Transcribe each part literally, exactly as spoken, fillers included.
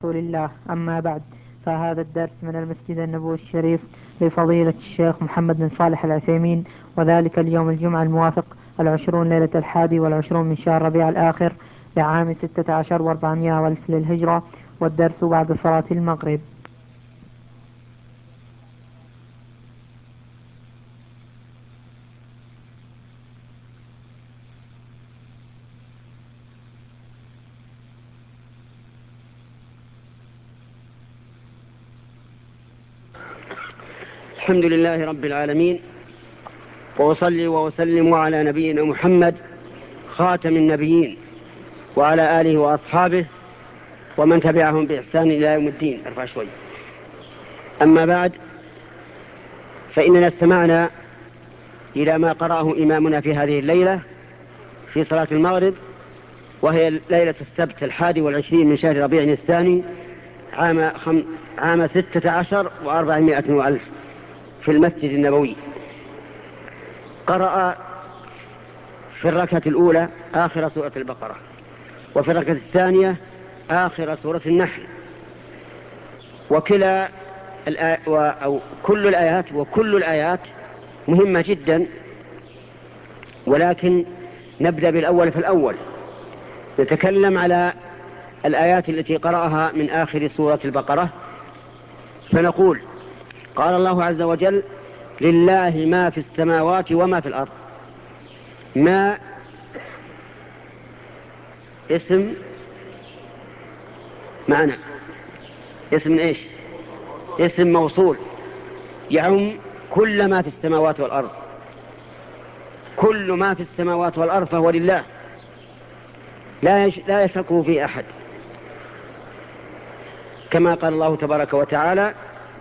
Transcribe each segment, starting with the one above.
رسول الله. أما بعد، فهذا الدرس من المسجد النبوي الشريف لفضيلة الشيخ محمد بن صالح العثيمين، وذلك اليوم الجمعة الموافق العشرون ليلة الحادي والعشرون من شهر ربيع الآخر لعام ستة عشر واربعمائة والف للهجرة، والدرس بعد صلاة المغرب. الحمد لله رب العالمين، وأصلي وأسلم على نبينا محمد خاتم النبيين وعلى آله وأصحابه ومن تبعهم بإحسان إلى يوم الدين. ارفع شوي. أما بعد، فإننا استمعنا إلى ما قرأه إمامنا في هذه الليلة في صلاة المغرب، وهي ليلة السبت الحادي والعشرين من شهر ربيع الثاني عام, خم... عام ستة عشر وأربعمائة وألف في المسجد النبوي. قرأ في الركعة الأولى آخر سورة البقرة، وفي الركعة الثانية آخر سورة النحل، وكلا الآ... و... أو كل الآيات وكل الآيات مهمة جدا، ولكن نبدأ بالأول فالأول. نتكلم على الآيات التي قرأها من آخر سورة البقرة، فنقول: قال الله عز وجل: لله ما في السماوات وما في الأرض. ما اسم معنى، اسم ايش؟ اسم موصول يعم كل ما في السماوات والأرض. كل ما في السماوات والأرض فهو لله، لا يش... لا يشركه فيه أحد، كما قال الله تبارك وتعالى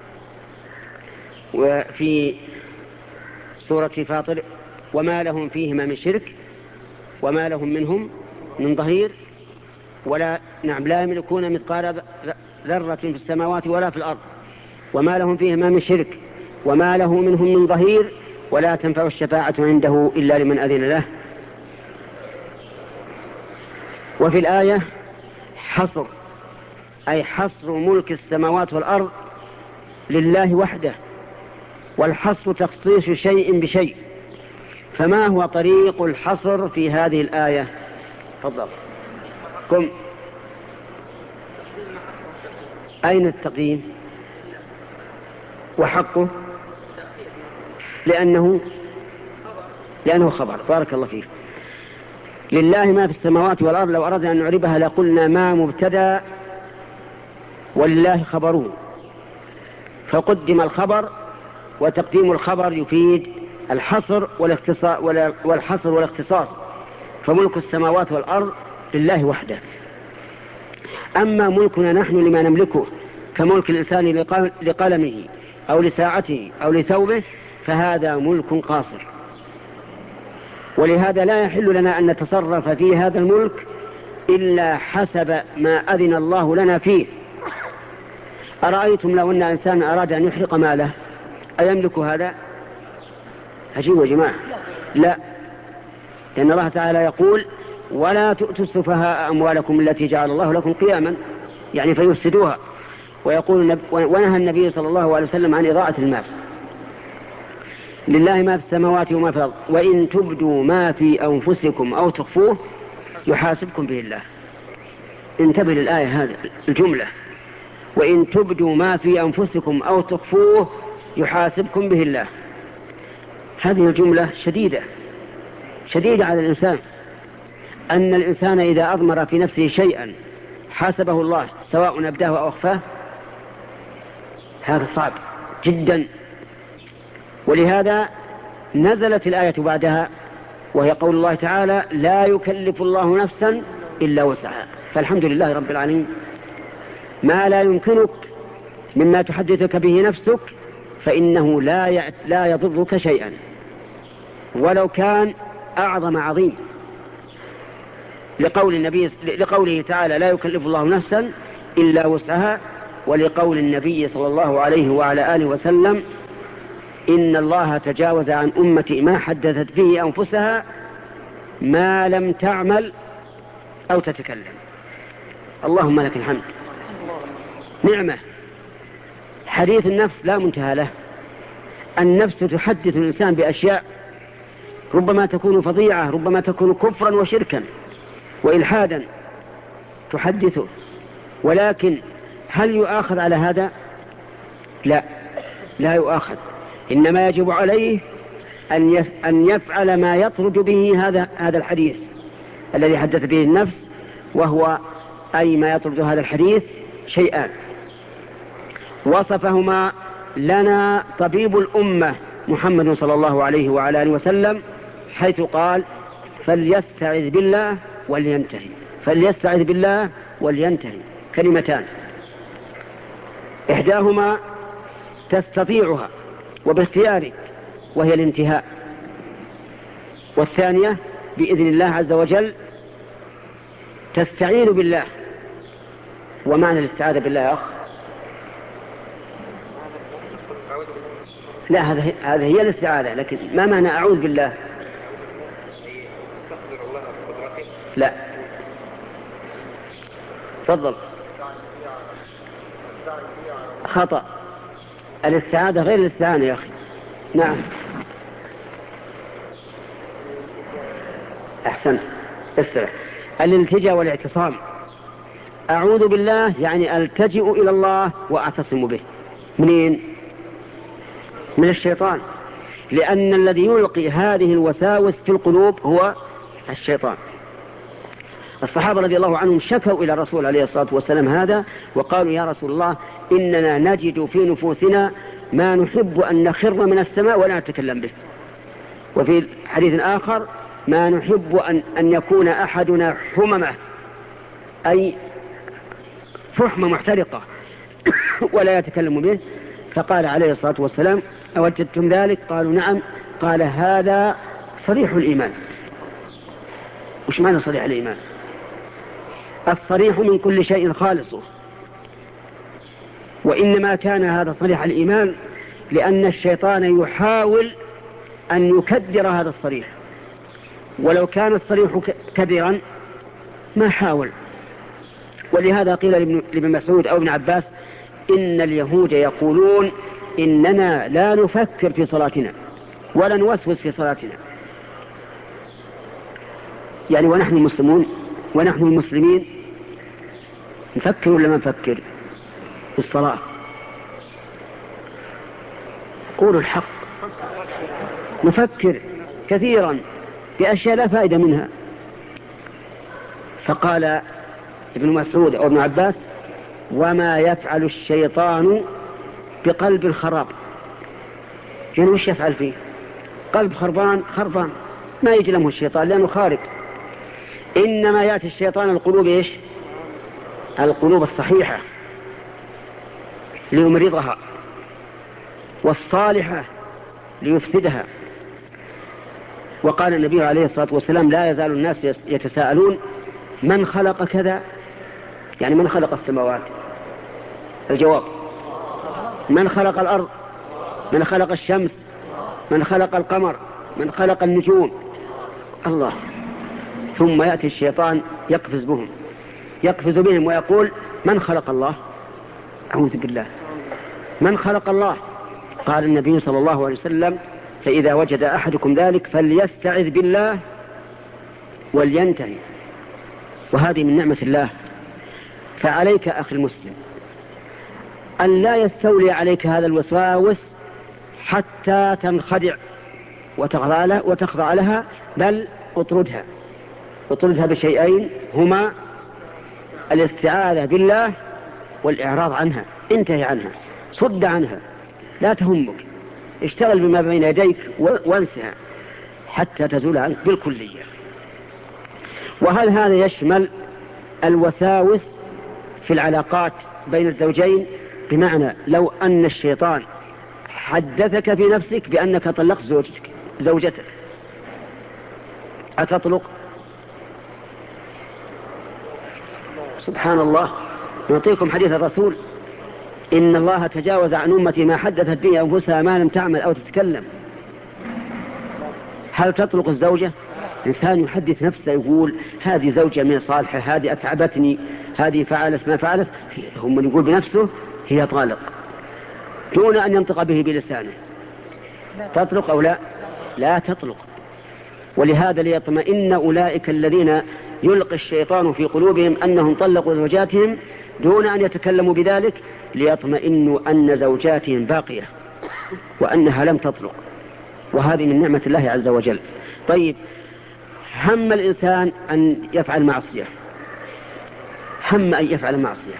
وفي سورة فاطر: وما لهم فيهما من شرك وما لهم منهم من ظهير ولا نعم لا يملكون مثقال ذرة في السماوات ولا في الأرض وما لهم فيهما من شرك وما له منهم من ظهير ولا تنفع الشفاعة عنده إلا لمن أذن له. وفي الآية حصر، أي حصر ملك السماوات والأرض لله وحده، والحصر تخصيص شيء بشيء. فما هو طريق الحصر في هذه الآية؟ تفضل. قم. أين التقديم وحقه؟ لأنه لأنه خبر. بارك الله فيك. لله ما في السماوات والأرض، لو أردنا أن نعربها لقلنا ما مبتدأ ولله خبره، فقدم الخبر، وتقديم الخبر يفيد الحصر والحصر والاختصاص. فملك السماوات والأرض لله وحده. أما ملكنا نحن لما نملكه كملك الإنسان لقلمه أو لساعته أو لثوبه، فهذا ملك قاصر، ولهذا لا يحل لنا أن نتصرف في هذا الملك إلا حسب ما أذن الله لنا فيه. أرأيتم لو أن إنسان أراد أن يحرق ماله، أيملك هذا؟ أجيبوا يا جماعة، لا، لأن الله تعالى يقول: ولا تؤتوا السفهاء أموالكم التي جعل الله لكم قياما، يعني فيفسدوها. ويقول ونهى النبي صلى الله عليه وسلم عن إضاعة المال. لله ما في السماوات وما في الأرض، وإن تبدوا ما في أنفسكم أو تخفوه يحاسبكم به الله. انتبه للآية هذه الجملة: وإن تبدوا ما في أنفسكم أو تخفوه يحاسبكم به الله. هذه الجملة شديدة شديدة على الإنسان، أن الإنسان إذا أضمر في نفسه شيئا حاسبه الله سواء أبداه أو أخفاه، هذا صعب جدا. ولهذا نزلت الآية بعدها، وهي قول الله تعالى: لا يكلف الله نفسا إلا وسعها. فالحمد لله رب العالمين، ما لا يمكنك مما تحدثك به نفسك فإنه لا لا يضرك شيئا ولو كان أعظم عظيم، لقول النبي لقوله تعالى: لا يكلف الله نفسا إلا وسعها، ولقول النبي صلى الله عليه وعلى آله وسلم: إن الله تجاوز عن أمتي ما حدثت به أنفسها ما لم تعمل أو تتكلم. اللهم لك الحمد. نعمة. حديث النفس لا منتهى له. النفس تحدث الإنسان بأشياء ربما تكون فظيعة، ربما تكون كفرا وشركا وإلحادا تحدثه، ولكن هل يؤاخذ على هذا؟ لا، لا يؤاخذ. إنما يجب عليه أن يفعل ما يطرد به هذا هذا الحديث الذي حدث به النفس، وهو أي ما يطرد هذا الحديث شيئان وصفهما لنا طبيب الأمة محمد صلى الله عليه وعلى آله وسلم، حيث قال: فليستعذ بالله ولينتهي. فليستعذ بالله ولينتهي كلمتان، إحداهما تستطيعها وباختيارك وهي الانتهاء، والثانية بإذن الله عز وجل تستعين بالله. ومعنى الاستعاذة بالله يا أخ؟ لا، هذا هذا هي الاستعاذة، لكن ما معنى أعوذ بالله؟ لا، تفضل. خطأ، الاستعاذة غير الاستعانة يا أخي. نعم، أحسنت، استرح. الالتجاء والاعتصام. أعوذ بالله يعني ألتجئ إلى الله وأعتصم به. منين؟ من الشيطان، لأن الذي يلقي هذه الوساوس في القلوب هو الشيطان. الصحابة رضي الله عنهم شكوا إلى الرسول عليه الصلاة والسلام هذا، وقالوا: يا رسول الله، إننا نجد في نفوسنا ما نحب أن نخر من السماء ولا نتكلم به. وفي حديث آخر: ما نحب أن, أن يكون أحدنا حممة، أي فحمة محترقة ولا يتكلم به. فقال عليه الصلاة والسلام: أوجدتم ذلك؟ قالوا: نعم. قال: هذا صريح الإيمان. وش معنى صريح الإيمان؟ الصريح من كل شيء خالصه. وإنما كان هذا صريح الإيمان لأن الشيطان يحاول أن يكدر هذا الصريح، ولو كان الصريح كدرا ما حاول. ولهذا قيل لابن مسعود أو ابن عباس: إن اليهود يقولون إننا لا نفكر في صلاتنا ولا نوسوس في صلاتنا. يعني ونحن المسلمون ونحن المسلمين نفكر ولا ما نفكر في الصلاة؟ قولوا الحق، نفكر كثيرا بأشياء لا فائدة منها. فقال ابن مسعود أو ابن عباس: وما يفعل الشيطان بقلب خراب. يعني وش يفعل فيه؟ قلب خربان خربان ما يجي لهم الشيطان لأنه خارق. إنما يأتي الشيطان القلوب إيش؟ القلوب الصحيحة ليمرضها، والصالحة ليفسدها. وقال النبي عليه الصلاة والسلام: لا يزال الناس يتساءلون من خلق كذا، يعني من خلق السماوات؟ الجواب: من خلق الأرض؟ من خلق الشمس؟ من خلق القمر؟ من خلق النجوم؟ الله. ثم يأتي الشيطان يقفز بهم يقفز بهم ويقول: من خلق الله؟ أعوذ بالله، من خلق الله؟ قال النبي صلى الله عليه وسلم: فإذا وجد أحدكم ذلك فليستعذ بالله ولينتهي. وهذه من نعمة الله. فعليك أخي المسلم أن لا يستولي عليك هذا الوسواس حتى تنخدع وتخضع لها، بل اطردها اطردها بشيئين هما الاستعاذة بالله والإعراض عنها. انتهي عنها، صد عنها، لا تهمك، اشتغل بما بين يديك وانسها حتى تزول عنك بالكلية. وهل هذا يشمل الوساوس في العلاقات بين الزوجين؟ بمعنى لو أن الشيطان حدثك في نفسك بأنك طلقت زوجتك زوجتك أتطلق؟ سبحان الله. نعطيكم حديث الرسول: إن الله تجاوز عن أمتي ما حدثت به أنفسها ما لم تعمل أو تتكلم. هل تطلق الزوجة؟ إنسان يحدث نفسه يقول: هذه زوجة من صالحة، هذه أتعبتني، هذه فعلت ما فعلت، هم من يقول بنفسه هي طالق دون أن ينطق به بلسانه. تطلق أو لا؟ لا تطلق. ولهذا ليطمئن أولئك الذين يلقي الشيطان في قلوبهم أنهم طلقوا زوجاتهم دون أن يتكلموا بذلك، ليطمئنوا أن زوجاتهم باقية وأنها لم تطلق، وهذه من نعمة الله عز وجل. طيب، هم الإنسان أن يفعل معصية، هم أن يفعل معصية،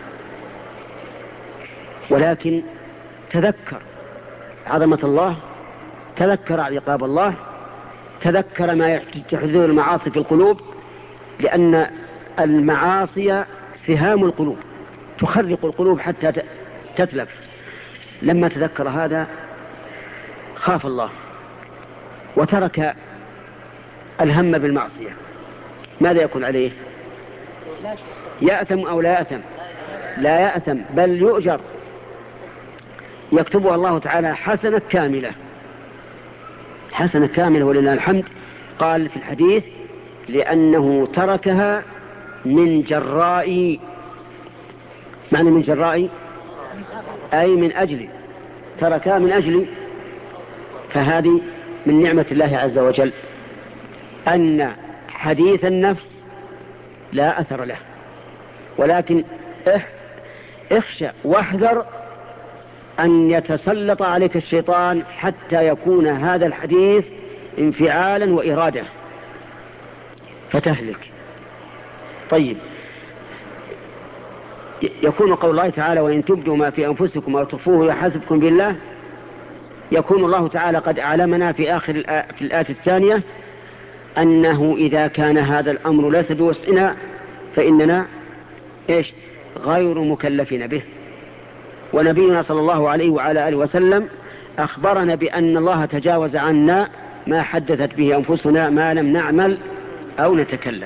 ولكن تذكر عظمة الله، تذكر عقاب الله، تذكر ما تحدث المعاصي في القلوب، لأن المعاصي سهام القلوب تخرق القلوب حتى تتلف. لما تذكر هذا خاف الله وترك الهم بالمعصية. ماذا يكون عليه؟ يأثم أو لا يأثم؟ لا يأثم، بل يؤجر، يكتبها الله تعالى حسنة كاملة، حسنة كاملة ولله الحمد. قال في الحديث: لأنه تركها من جراء، معنى من جراء أي من أجل، تركها من أجل. فهذه من نعمة الله عز وجل أن حديث النفس لا أثر له، ولكن اخشى واحذر أن يتسلط عليك الشيطان حتى يكون هذا الحديث انفعالا وإرادة فتهلك. طيب، يكون قول الله تعالى: وإن تبدوا ما في أنفسكم أو تخفوه يحاسبكم بالله. يكون الله تعالى قد أعلمنا في آخر في الآية الثانية أنه إذا كان هذا الأمر ليس بوسعنا فإننا إيش؟ غير مكلفين به. ونبينا صلى الله عليه وعلى آله وسلم أخبرنا بأن الله تجاوز عنا ما حدثت به أنفسنا ما لم نعمل أو نتكلم،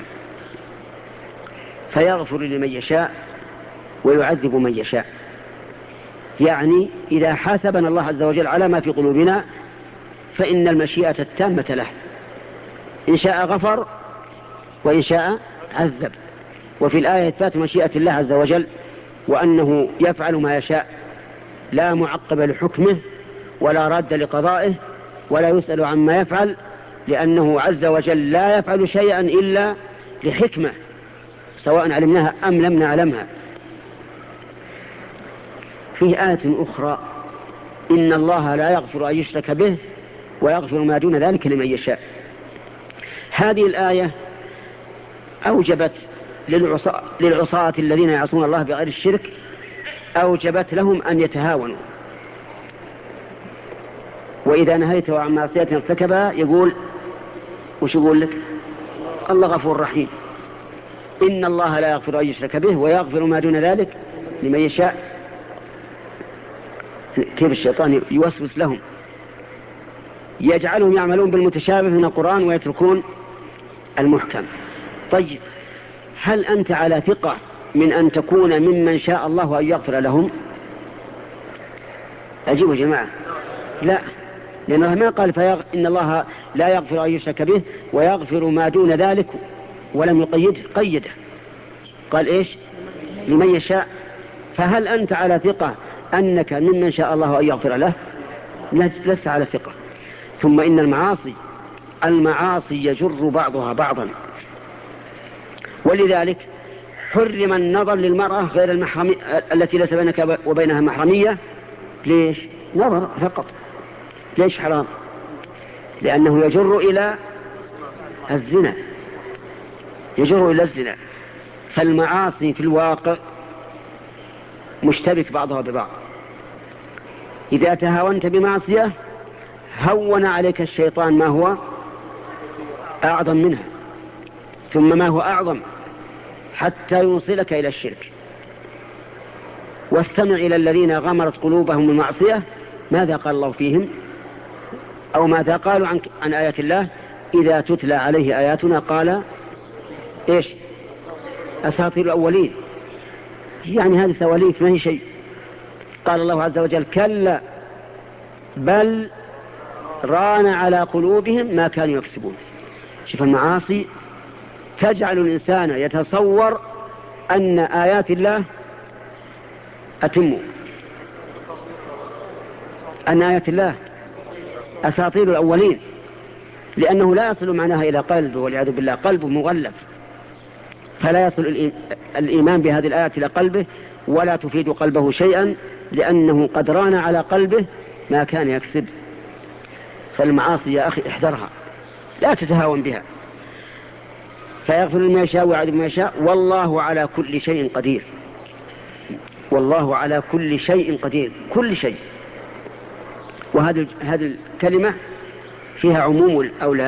فيغفر لمن يشاء ويعذب من يشاء. يعني إذا حاسبنا الله عز وجل على ما في قلوبنا فإن المشيئة التامة له، إن شاء غفر وإن شاء عذب. وفي الآية إثبات مشيئة الله عز وجل وأنه يفعل ما يشاء، لا معقب لحكمه ولا راد لقضائه ولا يسأل عما يفعل، لأنه عز وجل لا يفعل شيئا إلا لحكمة سواء علمناها أم لم نعلمها. في آية أخرى: إن الله لا يغفر أن يشرك به ويغفر ما دون ذلك لمن يشاء. هذه الآية أوجبت للعصاة, للعصاة الذين يعصون الله بغير الشرك، أوجبت لهم أن يتهاونوا. وإذا نهيته عن معصية ارتكبها يقول وش يقول لك؟ الله غفور رحيم. إن الله لا يغفر أن يشرك به ويغفر ما دون ذلك لمن يشاء. كيف الشيطان يوسوس لهم، يجعلهم يعملون بالمتشابه من القرآن ويتركون المحكم. طيب، هل أنت على ثقة من أن تكون ممن شاء الله أن يغفر لهم؟ أجيبوا جماعة، لا، لأنه ما قال فيغ... إن الله لا يغفر أن يشرك به ويغفر ما دون ذلك ولم يقيده، قيده قال إيش؟ لمن يشاء. فهل أنت على ثقة أنك ممن شاء الله أن يغفر له؟ لست على ثقة. ثم إن المعاصي المعاصي يجر بعضها بعضا، ولذلك حرم النظر للمرأة غير المحرمية التي ليس بينك وبينها محرمية. ليش؟ نظر فقط. ليش حرام؟ لأنه يجر إلى الزنا، يجر إلى الزنا. فالمعاصي في الواقع مشتبك بعضها ببعض. إذا تهاونت بمعصية هون عليك الشيطان ما هو أعظم منها، ثم ما هو أعظم، حتى يوصلك إلى الشرك. واستمع إلى الذين غمرت قلوبهم المعصية ماذا قال الله فيهم، أو ماذا قالوا عن, عن آيات الله: إذا تتلى عليه آياتنا قال إيش؟ أساطير الأولين. يعني هذه سواليف ما هي شيء. قال الله عز وجل: كلا بل ران على قلوبهم ما كانوا يكسبون. شوف، المعاصي تجعل الإنسان يتصور أن آيات الله أتم، أن آيات الله أساطير الأولين، لأنه لا يصل معناها إلى قلبه والعياذ بالله، قلبه مغلف، فلا يصل الإيمان بهذه الآيات إلى قلبه ولا تفيد قلبه شيئا، لأنه قد ران على قلبه ما كان يكسب. فالمعاصي يا أخي احذرها، لا تتهاون بها. فيغفر لما يشاء ويعذب ما يشاء، والله على كل شيء قدير. والله على كل شيء قدير، كل شيء. وهذه هذه الكلمة فيها عموم أو لا؟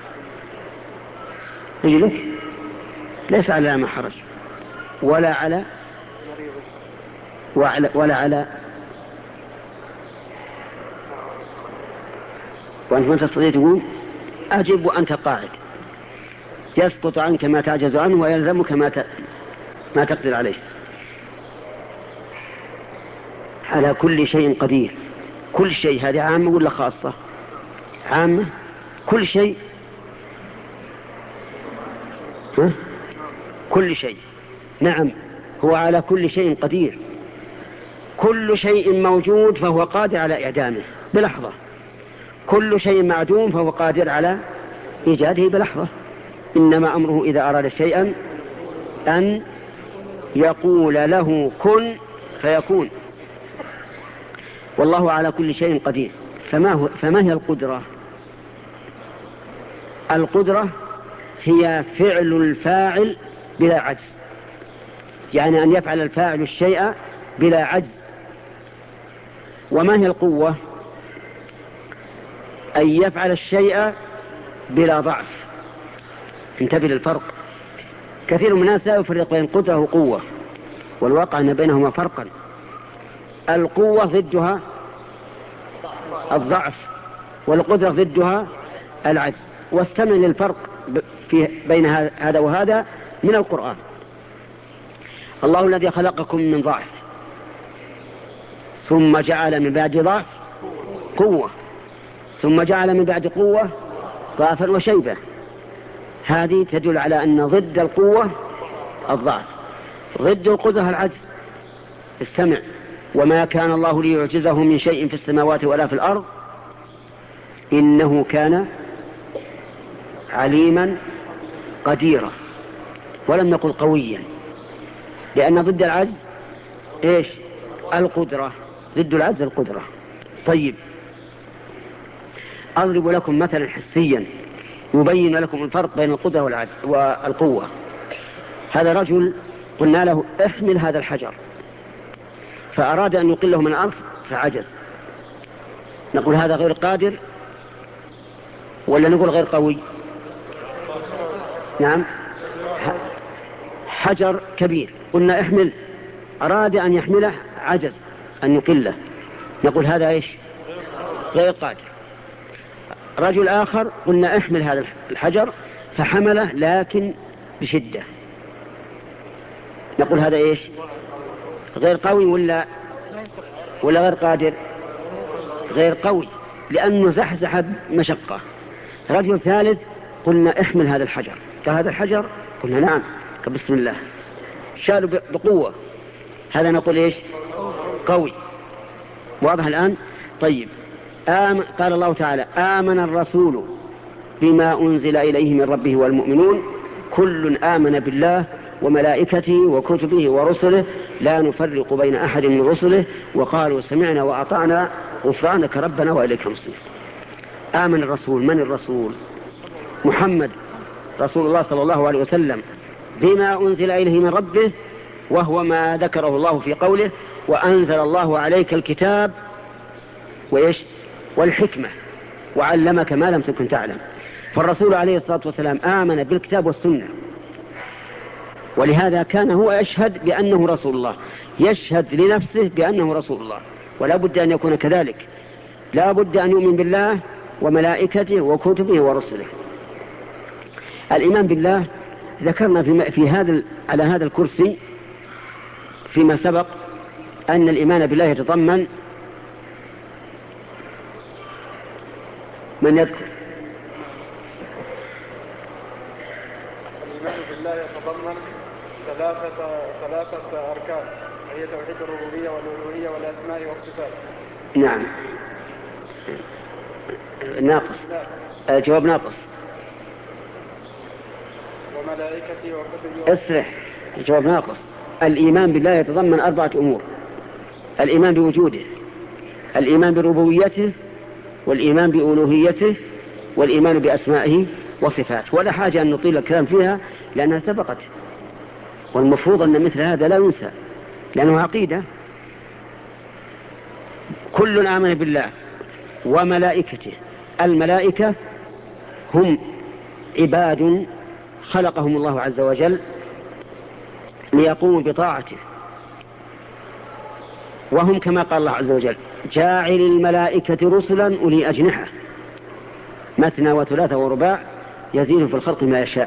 يجلك ليس على ما حرج ولا على وعلى ولا على وأنت ما تستطيع تقول أجب وأنت قاعد، يسقط عنك ما تعجز عنه ويلزمك ما ت... ما تقدر عليه. على كل شيء قدير، كل شيء. هذه عامة ولا خاصة؟ عامة، كل شيء. ها؟ كل شيء، نعم، هو على كل شيء قدير. كل شيء موجود فهو قادر على إعدامه بلحظة، كل شيء معدوم فهو قادر على إيجاده بلحظة. إنما أمره إذا أراد شيئا أن يقول له كن فيكون. والله على كل شيء قدير. فما, هو فما هي القدرة؟ القدرة هي فعل الفاعل بلا عجز، يعني أن يفعل الفاعل الشيء بلا عجز. وما هي القوة؟ أن يفعل الشيء بلا ضعف. انتبه للفرق، كثير من الناس لا يفرق بين قدرة وقوة، والواقع أن بينهما فرقا. القوة ضدها الضعف، والقدرة ضدها العجز. واستمع للفرق في بين هذا وهذا من القرآن. الله الذي خلقكم من ضعف ثم جعل من بعد ضعف قوة ثم جعل من بعد قوة ضعفا وشيبة. هذه تدل على أن ضد القوة الضعف، ضد القدرة العجز. استمع: وما كان الله ليعجزه من شيء في السماوات ولا في الأرض إنه كان عليما قديرا. ولم نقل قويا، لأن ضد العجز إيش؟ القدرة. ضد العجز القدرة. طيب، أضرب لكم مثلا حسيا يبين لكم الفرق بين القدرة والعجز والقوة. هذا رجل قلنا له احمل هذا الحجر، فأراد أن يقله من الأرض فعجز. نقول هذا غير قادر ولا نقول غير قوي؟ نعم، حجر كبير قلنا احمل، أراد أن يحمله عجز أن يقله، نقول هذا إيش؟ غير قادر. رجل آخر قلنا احمل هذا الحجر فحمله لكن بشدة، نقول هذا إيش؟ غير قوي ولا ولا غير قادر؟ غير قوي، لأنه زحزح مشقة. رجل ثالث قلنا احمل هذا الحجر، فهذا الحجر قلنا نعم بسم الله، شالوا بقوة، هذا نقول إيش؟ قوي. واضح الآن؟ طيب، آمن. قال الله تعالى: آمن الرسول بما أنزل إليه من ربه والمؤمنون كل آمن بالله وملائكته وكتبه ورسله لا نفرق بين أحد من رسله وقالوا سمعنا وأطعنا غفرانك ربنا وإليك المصير. آمن الرسول. من الرسول؟ محمد رسول الله صلى الله عليه وسلم بما أنزل إليه من ربه، وهو ما ذكره الله في قوله: وأنزل الله عليك الكتاب وإيش؟ والحكمة وعلمك ما لم تكن تعلم. فالرسول عليه الصلاة والسلام آمن بالكتاب والسنة، ولهذا كان هو يشهد بأنه رسول الله، يشهد لنفسه بأنه رسول الله، ولا بد أن يكون كذلك. لا بد أن يؤمن بالله وملائكته وكتبه ورسله. الإيمان بالله ذكرنا في, في هذا على هذا الكرسي فيما سبق أن الإيمان بالله يتضمن، من يذكر؟ الإيمان بالله يتضمن ثلاثة ثلاثة أركان، هي توحيد الربوبية والألوهية والأسماء والصفات. نعم. ناقص. الجواب ناقص. وملائكته وكتبه. اسرح. الجواب ناقص. الإيمان بالله يتضمن أربعة أمور: الإيمان بوجوده، الإيمان بربوبيته، والإيمان بألوهيته، والإيمان بأسمائه وصفاته. ولا حاجة أن نطيل الكلام فيها لأنها سبقت، والمفروض أن مثل هذا لا ينسى لأنه عقيدة. كل آمن بالله وملائكته. الملائكة هم عباد خلقهم الله عز وجل ليقوموا بطاعته، وهم كما قال الله عز وجل: جاعل الملائكة رسلا أولي أجنحة مثنى وثلاثة ورباع يزيد في الخلق ما يشاء.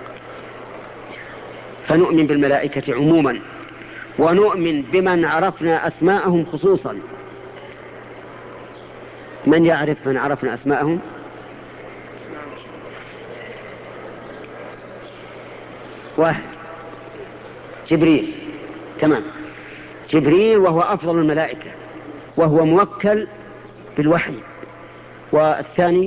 فنؤمن بالملائكة عموما، ونؤمن بمن عرفنا أسماءهم خصوصا. من يعرف من عرفنا أسماءهم؟ واحد: جبريل. تمام. جبريل وهو أفضل الملائكة وهو موكل بالوحي. والثاني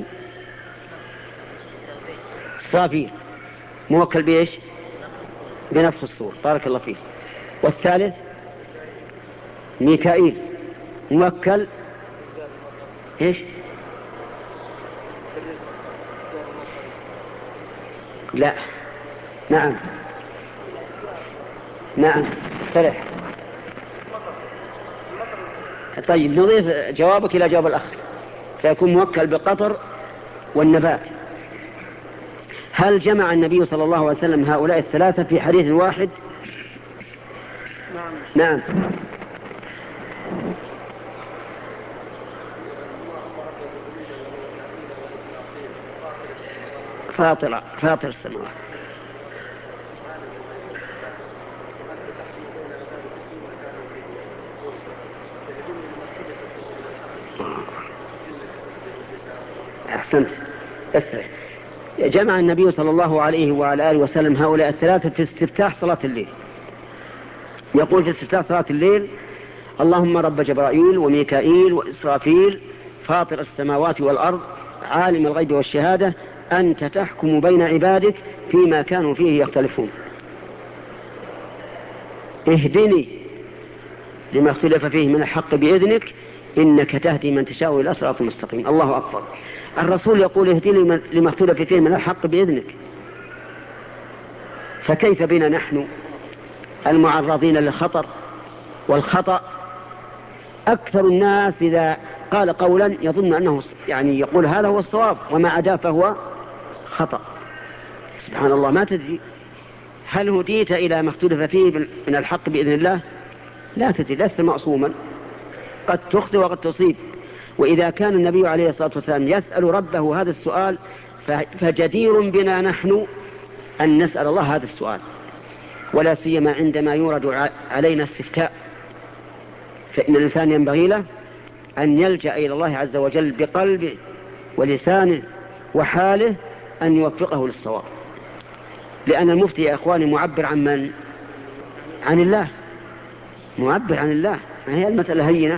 إسرافيل موكل بإيش؟ بنفس الصور. بارك الله فيه. والثالث ميكائيل موكل إيش؟ لا. نعم نعم فرح. طيب نضيف جوابك إلى جواب الأخ فيكون موكل بالقطر والنبات. هل جمع النبي صلى الله عليه وسلم هؤلاء الثلاثة في حديث واحد؟ نعم. نعم. فاطر فاطر السماوات. أحسنت. أسرع. جمع النبي صلى الله عليه وعلى آله وسلم هؤلاء الثلاثة في استفتاح صلاة الليل. يقول في استفتاح صلاة الليل: اللهم رب جبرائيل وميكائيل وإسرافيل فاطر السماوات والأرض عالم الغيب والشهادة أنت تحكم بين عبادك فيما كانوا فيه يختلفون اهدني لما اختلف فيه من الحق بإذنك إنك تهدي من تشاء إلى صراط مستقيم. الله أكبر. الرسول يقول اهدني لما اختلف فيه من الحق بإذنك، فكيف بنا نحن المعرضين للخطر والخطأ؟ أكثر الناس إذا قال قولا يظن أنه يعني يقول هذا هو الصواب وما عداه فهو خطأ. سبحان الله. ما تدري هل هديت إلى ما اختلف فيه من الحق بإذن الله؟ لا تدري، لست معصوما، قد تخطئ وقد تصيب. وإذا كان النبي عليه الصلاة والسلام يسأل ربه هذا السؤال فجدير بنا نحن أن نسأل الله هذا السؤال، ولا سيما عندما يورد علينا استفتاء، فإن الإنسان ينبغي له أن يلجأ إلى الله عز وجل بقلبه ولسانه وحاله أن يوفقه للصواب. لأن المفتي يا أخواني معبر عن من؟ عن الله، معبر عن الله. ما هي المسألة هينة.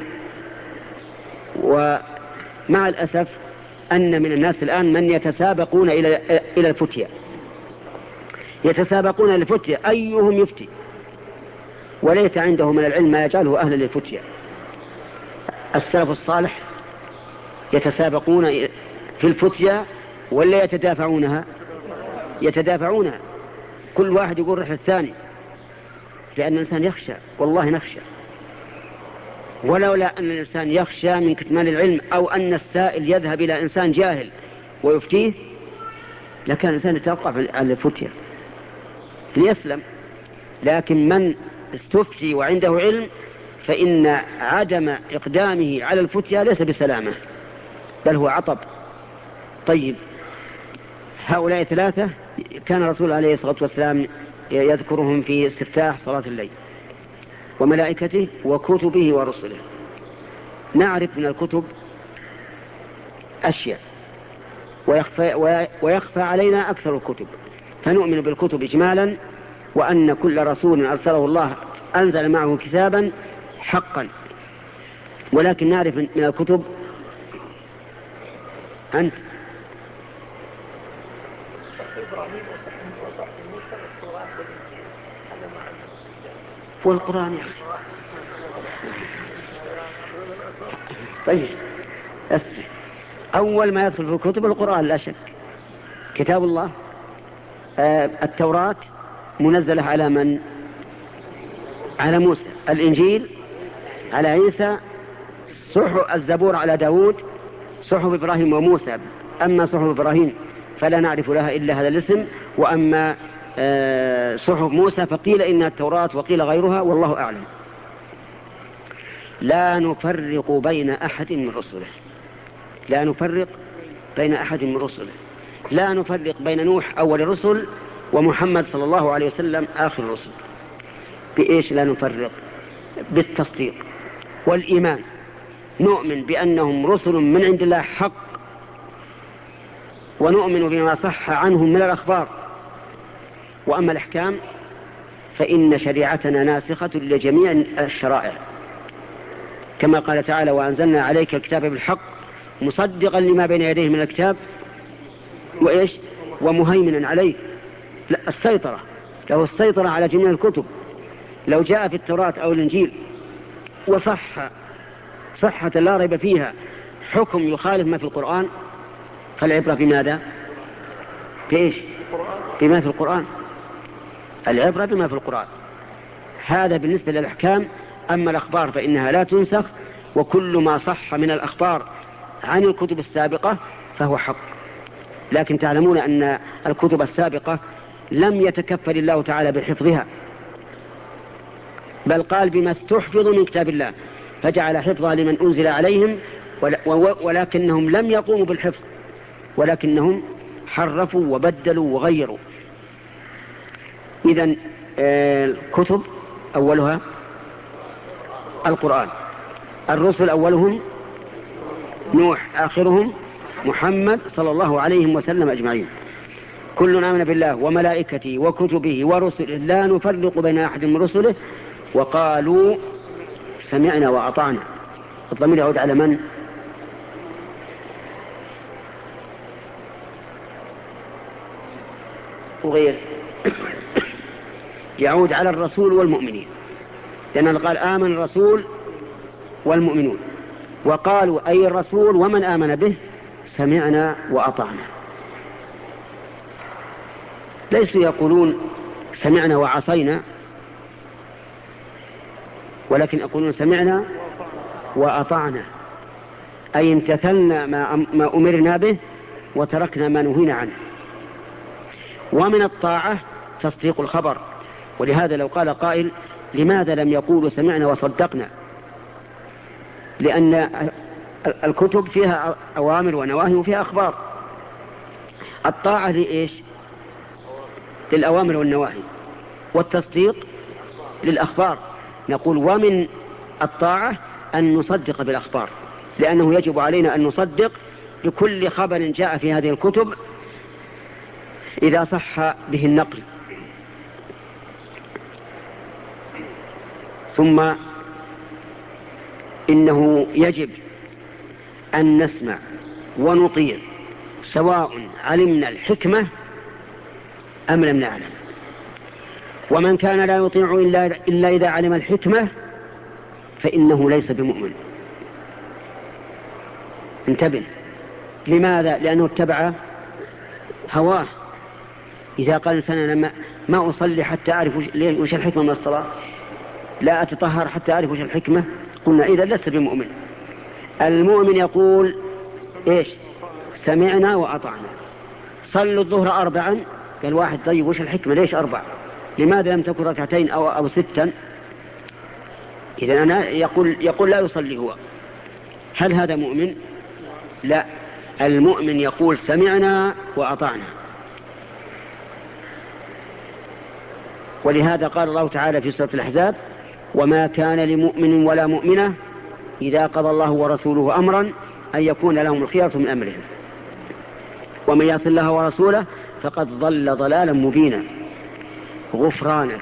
ومع الأسف أن من الناس الآن من يتسابقون إلى إلى الفتية، يتسابقون إلى الفتية أيهم يفتي، وليس عنده من العلم ما يجعله أهلا للفتية. السلف الصالح يتسابقون في الفتية ولا يتدافعونها؟ يتدافعونها. كل واحد يقول رح الثاني، لأن الإنسان يخشى، والله نخشى. ولولا أن الإنسان يخشى من كتمان العلم أو أن السائل يذهب إلى إنسان جاهل ويفتيه لكان الإنسان يتوقع على الفتية ليسلم. لكن من استفتي وعنده علم فإن عدم إقدامه على الفتية ليس بسلامة بل هو عطب. طيب هؤلاء ثلاثة كان الرسول عليه الصلاة والسلام يذكرهم في استفتاح صلاة الليل: وملائكته وكتبه ورسله. نعرف من الكتب أشياء ويخفى, ويخفى علينا أكثر الكتب، فنؤمن بالكتب إجمالا وأن كل رسول أرسله الله أنزل معه كتابا حقا. ولكن نعرف من الكتب أنت والقرآن يا أخي. طيب أول ما يدخل في الكتب القرآن لا شك، كتاب الله. آه التوراة منزلة على من؟ على موسى. الإنجيل على عيسى. صحف الزبور على داود. صحف إبراهيم وموسى. أما صحف إبراهيم فلا نعرف لها إلا هذا الاسم، وأما آه صحف موسى فقيل إنها التوراة وقيل غيرها، والله أعلم. لا نفرق بين أحد من رسله. لا نفرق بين أحد من رسله. لا نفرق بين نوح أول الرسل ومحمد صلى الله عليه وسلم آخر الرسل. بإيش لا نفرق؟ بالتصديق والإيمان. نؤمن بأنهم رسل من عند الله حق، ونؤمن بما صح عنهم من الأخبار. وأما الأحكام فإن شريعتنا ناسخة لجميع الشرائع، كما قال تعالى: وأنزلنا عليك الكتاب بالحق مصدقا لما بين يديه من الكتاب وإيش ومهيمنا عليه. لا، السيطرة له السيطرة على جميع الكتب. لو جاء في التوراة أو الإنجيل وصح صحة لا ريب فيها حكم يخالف ما في القرآن، فالعبرة بماذا؟ بإيش؟ بما في القرآن. العبرة بما في القرآن. هذا بالنسبة للأحكام. أما الأخبار فإنها لا تنسخ، وكل ما صح من الأخبار عن الكتب السابقة فهو حق. لكن تعلمون أن الكتب السابقة لم يتكفل الله تعالى بحفظها، بل قال بما استحفظوا من كتاب الله، فجعل حفظها لمن أنزل عليهم، ولكنهم لم يقوموا بالحفظ، ولكنهم حرفوا وبدلوا وغيروا. إذن الكتب أولها القرآن. الرسل أولهم نوح، آخرهم محمد صلى الله عليه وسلم أجمعين. كلنا آمن بالله وملائكته وكتبه ورسله لا نفرق بين أحد من رسله وقالوا سمعنا وأطعنا. الضمير يعود على من؟ وغير يعود على الرسول والمؤمنين، لأنه قال آمن الرسول والمؤمنون، وقالوا أي الرسول ومن آمن به سمعنا وأطعنا. ليسوا يقولون سمعنا وعصينا، ولكن يقولون سمعنا وأطعنا، أي امتثلنا ما أمرنا به وتركنا ما نهينا عنه. ومن الطاعة تصديق الخبر. ولهذا لو قال قائل لماذا لم يقولوا سمعنا وصدقنا؟ لأن الكتب فيها أوامر ونواهي وفيها أخبار. الطاعة لإيش؟ للأوامر والنواهي، والتصديق للأخبار. نقول ومن الطاعة أن نصدق بالأخبار، لأنه يجب علينا أن نصدق بكل خبر جاء في هذه الكتب إذا صح به النقل. ثم إنه يجب أن نسمع ونطيع سواء علمنا الحكمة أم لم نعلم. ومن كان لا يطيع إلا, إلا إذا علم الحكمة فإنه ليس بمؤمن. انتبه. لماذا؟ لأنه اتبع هواه. إذا قال إنسان أنا ما أصلي حتى أعرف وش الحكمة من الصلاة، لا أتطهر حتى أعرف وش الحكمة، قلنا إذا لست بمؤمن. المؤمن يقول إيش؟ سمعنا وأطعنا. صلوا الظهر أربعا، قال واحد طيب وش الحكمة ليش أربع؟ لماذا لم تكن ركعتين أو, أو ستا؟ إذا أنا يقول, يقول لا يصلي هو. هل هذا مؤمن؟ لا. المؤمن يقول سمعنا وأطعنا. ولهذا قال الله تعالى في سورة الأحزاب وما كان لمؤمن ولا مؤمنة إذا قضى الله ورسوله أمرا أن يكون لهم الخيرة من أمرهم ومن يعص الله ورسوله فقد ضل ضلالا مبينا. غفرانك.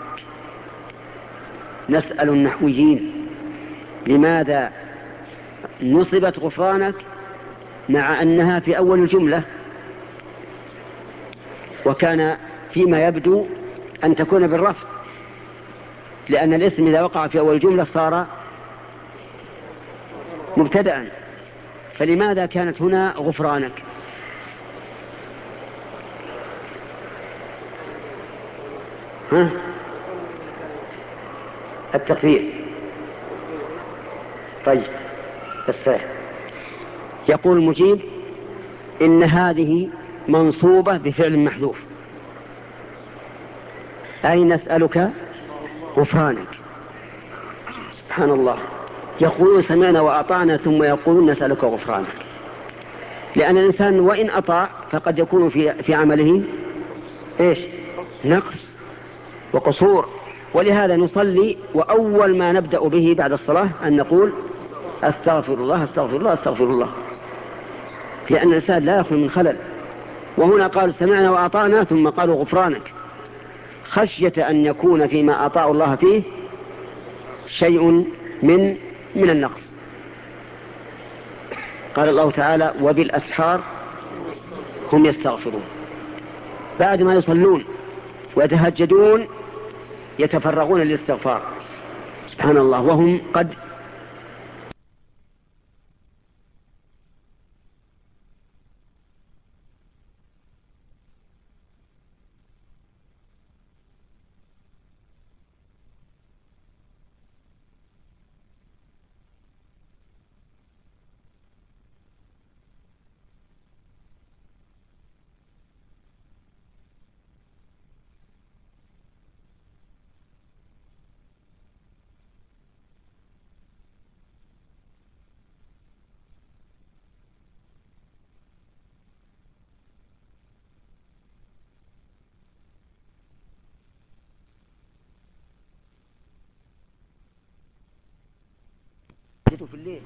نسأل النحويين لماذا نصبت غفرانك مع أنها في أول الجملة، وكان فيما يبدو أن تكون بالرفع، لأن الاسم إذا وقع في أول الجملة صار مبتدأ، فلماذا كانت هنا غفرانك؟ ها؟ التقدير. طيب الصحيح. يقول المجيب إن هذه منصوبة بفعل محذوف، أي نسألك غفرانك. سبحان الله، يقولون سمعنا وأطعنا ثم يقولون نسألك غفرانك، لأن الإنسان وإن أطاع فقد يكون في, في عمله إيش؟ نقص وقصور، ولهذا نصلي وأول ما نبدأ به بعد الصلاة أن نقول أستغفر الله أستغفر الله أستغفر الله، لأن الإنسان لا يخلو من خلل. وهنا قال سمعنا وأطعنا ثم قالوا غفرانك، خشية أن يكون فيما أطاعوا الله فيه شيء من من النقص. قال الله تعالى وبالأسحار هم يستغفرون، بعد ما يصلون ويتهجدون يتفرغون للاستغفار. سبحان الله، وهم قد في الليل.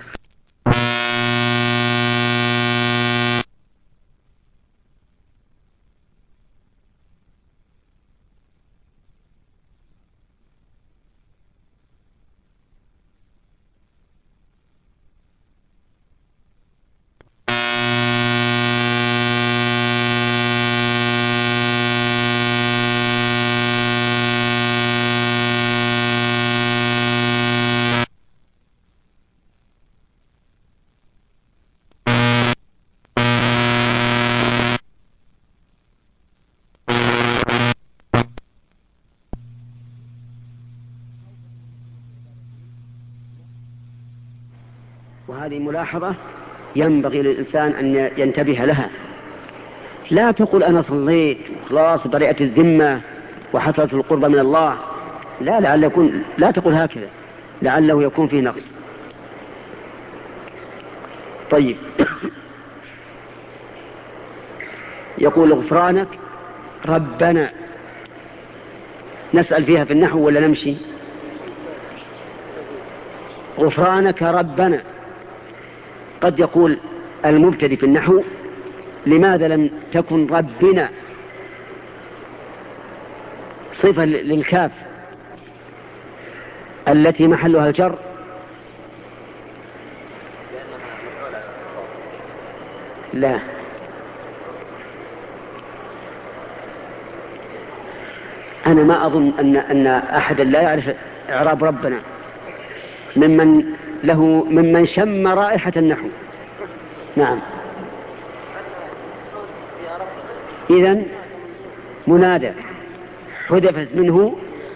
وهذه ملاحظة ينبغي للإنسان أن ينتبه لها. لا تقول أنا صليت خلاص برئت الذمة وحصلت القرب من الله، لا لعل يكون، لا تقول هكذا، لعله يكون فيه نقص. طيب يقول غفرانك ربنا، نسأل فيها في النحو ولا نمشي؟ غفرانك ربنا. قد يقول المبتدئ في النحو لماذا لم تكن ربنا صفة للكاف التي محلها الجر؟ لا، أنا ما أظن أن أن أحدا لا يعرف إعراب ربنا ممن له ممن شم رائحة النحو. نعم، إذن منادى حذفت منه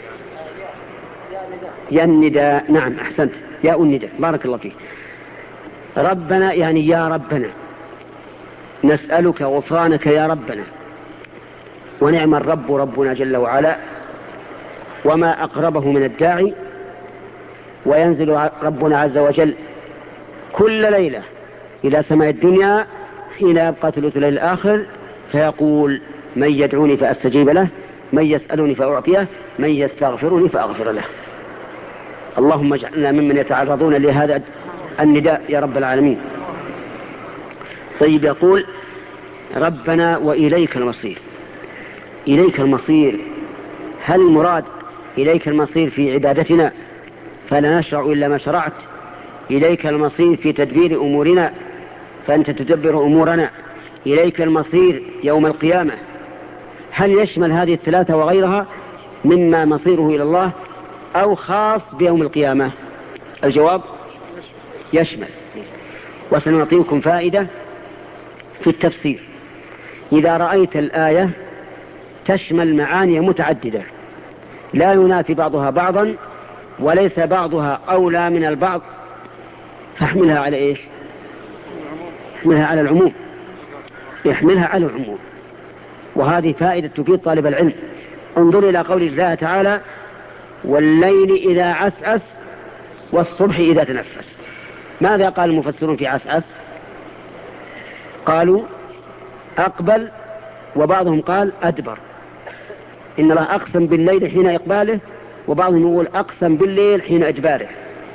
يا النداء. نعم أحسنت، يا النداء، بارك الله فيك. ربنا يعني يا ربنا، نسألك غفرانك يا ربنا. ونعم الرب ربنا جل وعلا، وما أقربه من الداعي. وينزل ربنا عز وجل كل ليلة إلى سماء الدنيا حين يبقى ثلث الليل الآخر فيقول من يدعوني فأستجيب له، من يسألني فأعطيه، من يستغفرني فأغفر له. اللهم اجعلنا ممن يتعرضون لهذا النداء يا رب العالمين. طيب يقول ربنا وإليك المصير. إليك المصير هل المراد إليك المصير في عبادتنا فلا نشرع إلا ما شرعت؟ إليك المصير في تدبير أمورنا فأنت تدبر أمورنا؟ إليك المصير يوم القيامة؟ هل يشمل هذه الثلاثة وغيرها مما مصيره إلى الله أو خاص بيوم القيامة؟ الجواب يشمل. وسنعطيكم فائدة في التفسير. إذا رأيت الآية تشمل معاني متعددة لا ينافي بعضها بعضا وليس بعضها أولى من البعض فاحملها على إيش؟ احملها على العموم، احملها على العموم. وهذه فائدة تفيد طالب العلم. انظر إلى قول الله تعالى: والليل إذا عسعس والصبح إذا تنفس. ماذا قال المفسرون في عسعس؟ قالوا أقبل، وبعضهم قال أدبر. إن الله أقسم بالليل حين إقباله، وبعضهم يقول أقسم بالليل حين إدباره.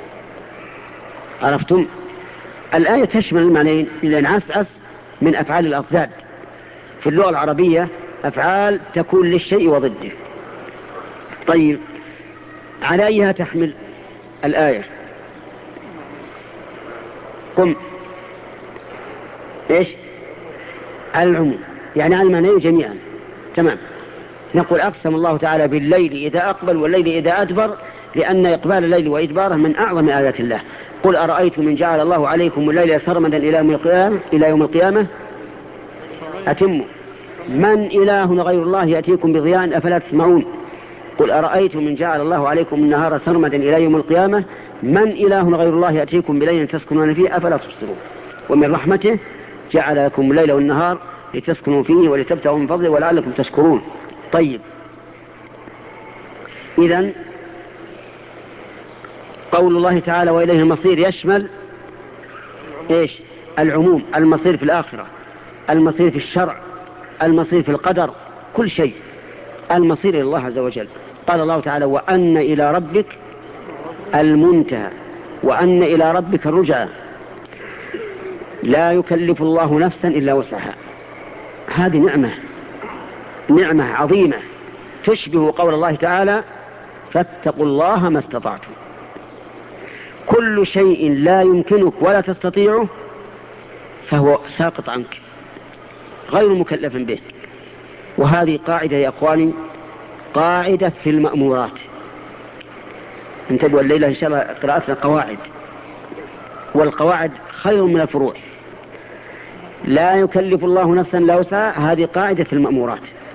عرفتم؟ الآية تشمل المعنيين، لأن عسعس من أفعال الأضداد في اللغة العربية، أفعال تكون للشيء وضده. طيب، على أيها تحمل الآية؟ قم إيش؟ العموم، يعني على المعنيين جميعا. تمام. نقول أقسم الله تعالى بالليل إذا أقبل والليل إذا أدبر، لأن إقبال الليل وإدباره من أعظم آيات الله. قل أرأيتم من جعل الله عليكم الليل سرمدا إلى يوم القيامة إلى يوم القيامة أتموا من إله غير الله يأتيكم بضياء أفلا تسمعون. قل أرأيتم من جعل الله عليكم النهار سرمدا إلى يوم القيامة من إله غير الله يأتيكم بليل تسكنون فيه أفلا تبصرون. ومن رحمته جعل لكم الليل والنهار لتسكنوا فيه ولتبتغوا من فضله ولعلكم تشكرون. طيب، إذن قول الله تعالى وإليه المصير يشمل إيش؟ العموم، المصير في الآخرة، المصير في الشرع، المصير في القدر، كل شيء المصير إلى الله عز وجل. قال الله تعالى: وأن إلى ربك المنتهى وأن إلى ربك الرجعى لا يكلف الله نفسا إلا وسعها. هذه نعمة نعمة عظيمة تشبه قول الله تعالى: فاتقوا الله ما استطعتم. كل شيء لا يمكنك ولا تستطيعه فهو ساقط عنك غير مكلف به. وهذه قاعدة يا أخواني، قاعدة في المأمورات. انتبهوا الليلة إن شاء الله قراءتنا قواعد، والقواعد خير من الفروع. لا يكلف الله نفسا إلا وسعها، هذه قاعدة في المأمورات.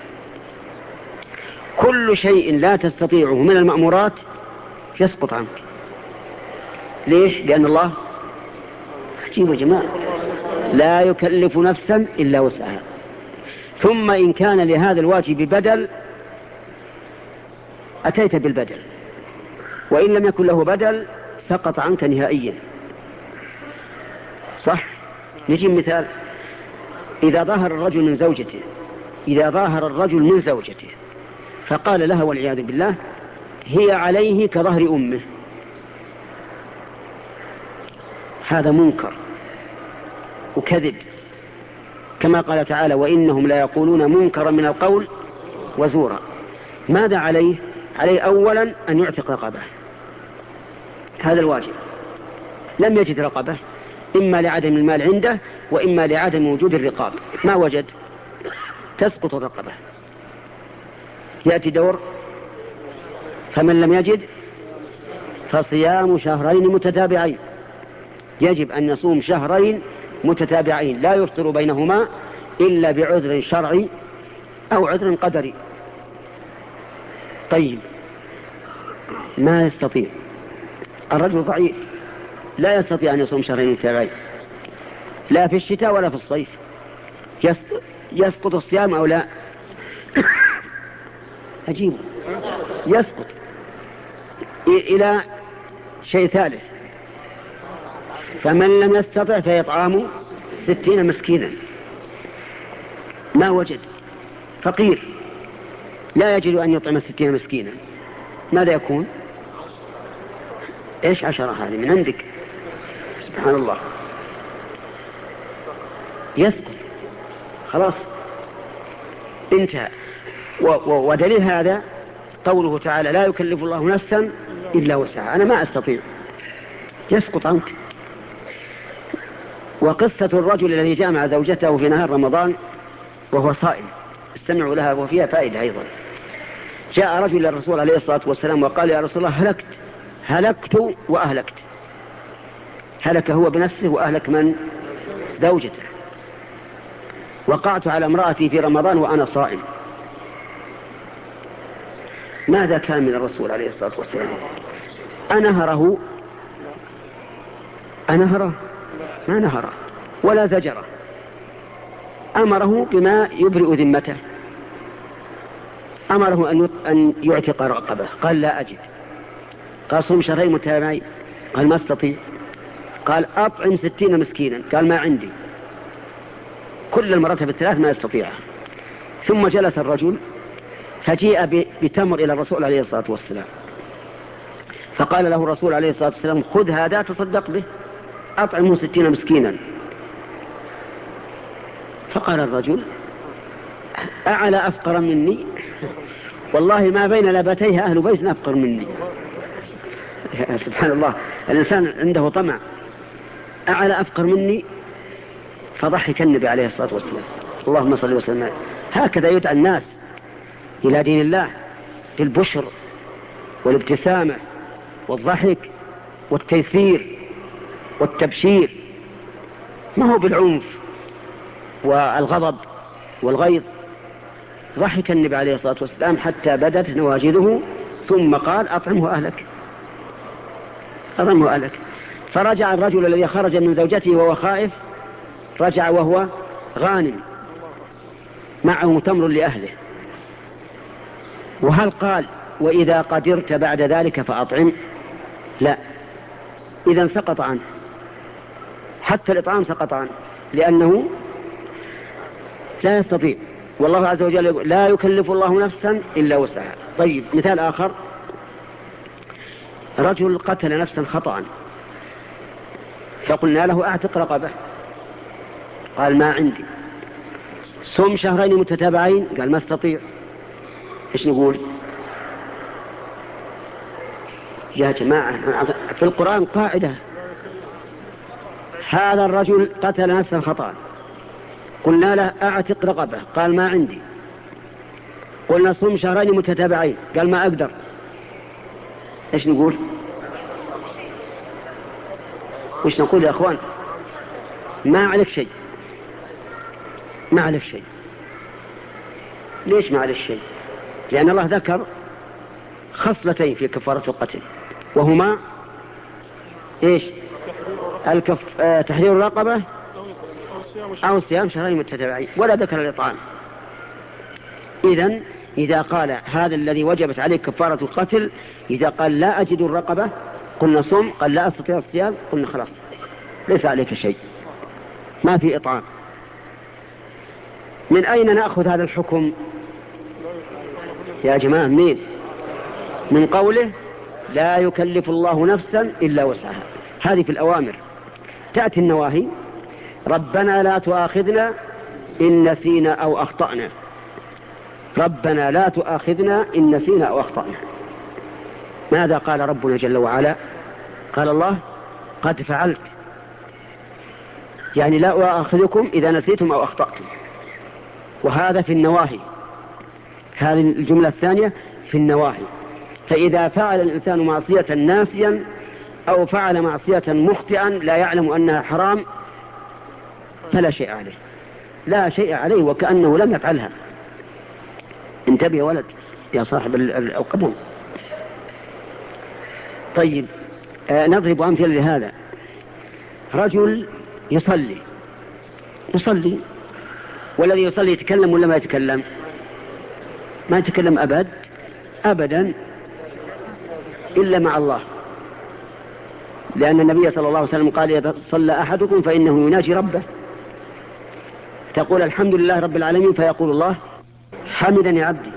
كل شيء لا تستطيعه من المأمورات يسقط عنك. ليش؟ لأن الله عجيب يا جماعة، لا يكلف نفسا إلا وسعها. ثم إن كان لهذا الواجب بدل أتيت بالبدل، وإن لم يكن له بدل سقط عنك نهائيا. صح؟ نجي مثال: إذا ظهر الرجل من زوجته إذا ظهر الرجل من زوجته فقال لها والعياذ بالله: هي عليه كظهر أمه، هذا منكر وكذب، كما قال تعالى: وإنهم لا يقولون منكرا من القول وزورا. ماذا عليه؟ عليه أولا أن يعتق رقبة، هذا الواجب. لم يجد رقبة، إما لعدم المال عنده وإما لعدم وجود الرقاب، ما وجد، تسقط الرقبة. يأتي دور: فمن لم يجد فصيام شهرين متتابعين. يجب أن يصوم شهرين متتابعين لا يفطر بينهما إلا بعذر شرعي أو عذر قدري. طيب، ما يستطيع الرجل ضعيف، لا يستطيع أن يصوم شهرين متتابعين لا في الشتاء ولا في الصيف، يسقط الصيام أو لا؟ عجيب، يسقط. إلى شيء ثالث: فمن لم يستطع فيطعام ستين مسكينا. ما وجد، فقير لا يجد أن يطعم ستين مسكينا، ماذا يكون؟ إيش عشرة هذه من عندك؟ سبحان الله، يسقط خلاص، انتهى. ودليل هذا قوله تعالى لا يكلف الله نفسا إلا وسعها، أنا ما أستطيع، يسقط عنك. وقصة الرجل الذي جامع زوجته في نهار رمضان وهو صائم، استمعوا لها وفيها فائدة أيضا. جاء رجل للرسول عليه الصلاة والسلام وقال يا رسول الله هلكت هلكت وأهلكت. هلك هو بنفسه وأهلك من؟ زوجته. وقعت على امرأتي في رمضان وأنا صائم. ماذا كان من الرسول عليه الصلاة والسلام؟ أنهره أنهره ما نهره ولا زجره، أمره بما يبرئ ذمته، أمره أن يعتق رقبة، قال لا أجد. قال صم شهرين متتابعين، قال ما استطيع. قال أطعم ستين مسكينا، قال ما عندي. كل المراتب الثلاث ما يستطيعها. ثم جلس الرجل فجيء بتمر إلى الرسول عليه الصلاة والسلام، فقال له الرسول عليه الصلاة والسلام خذ هذا تصدق به، أطعمه ستين مسكينا. فقال الرجل أعلى أفقر مني؟ والله ما بين لبتيها أهل بيت أفقر مني. سبحان الله، الإنسان عنده طمع. أعلى أفقر مني؟ فضحك النبي عليه الصلاة والسلام. اللهم صل وسلم. هكذا يدعى الناس إلى دين الله، بالبشر والابتسامة والضحك والتيسير والتبشير، ما هو بالعنف والغضب والغيظ. ضحك النبي عليه الصلاة والسلام حتى بدت نواجذه، ثم قال أطعمه أهلك أطعمه أهلك. فرجع الرجل الذي خرج من زوجته وهو خائف، رجع وهو غانم معه تمر لأهله. وهل قال وإذا قدرت بعد ذلك فأطعم؟ لا، إذا سقط عنه، حتى الإطعام سقط عنه، لأنه لا يستطيع. والله عز وجل يقول لا يكلف الله نفسا إلا وسعها. طيب، مثال آخر، رجل قتل نفسا خطأ، فقلنا له أعتق رقبة، قال ما عندي. صم شهرين متتابعين، قال ما استطيع. إيش نقول يا جماعة؟ في القرآن قاعدة، هذا الرجل قتل نفسا خطأ، قلنا له أعتق رقبة، قال ما عندي. قلنا صم شهرين متتابعين، قال ما أقدر. إيش نقول؟ إيش نقول يا أخوان؟ ما عليك شيء، ما عليك شيء. ليش ما عليك شيء؟ لأن الله ذكر خصلتين في كفارة القتل، وهما إيش؟ الكف... آه... تحرير الرقبة أو صيام شهرين متتابعين، ولا ذكر الإطعام. إذن إذا قال هذا الذي وجبت عليه كفارة القتل، إذا قال لا أجد الرقبة قلنا صم، قال لا أستطيع الصيام قلنا خلاص ليس عليك شيء، ما في إطعام. من أين نأخذ هذا الحكم يا جماعة؟ مين؟ من قوله لا يكلف الله نفسا إلا وسعها. هذه في الأوامر. تأتي النواهي ربنا لا تؤاخذنا إن نسينا أو أخطأنا، ربنا لا تؤاخذنا إن نسينا أو أخطأنا. ماذا قال ربنا جل وعلا؟ قال الله قد فعلت، يعني لا أؤاخذكم إذا نسيتم أو أخطأتم. وهذا في النواهي، هذه الجملة الثانية في النواهي. فإذا فعل الإنسان معصية ناسيا أو فعل معصية مخطئا لا يعلم أنها حرام فلا شيء عليه، لا شيء عليه وكأنه لم يفعلها. انتبه يا ولد يا صاحب القبول. طيب، آه نضرب أمثلة لهذا. رجل يصلي يصلي والذي يصلي يتكلم ولا ما يتكلم؟ ما يتكلم أبد أبدا إلا مع الله، لأن النبي صلى الله عليه وسلم قال إذا صلى أحدكم فإنه يناجي ربه، تقول الحمد لله رب العالمين فيقول الله حمدني عبدي،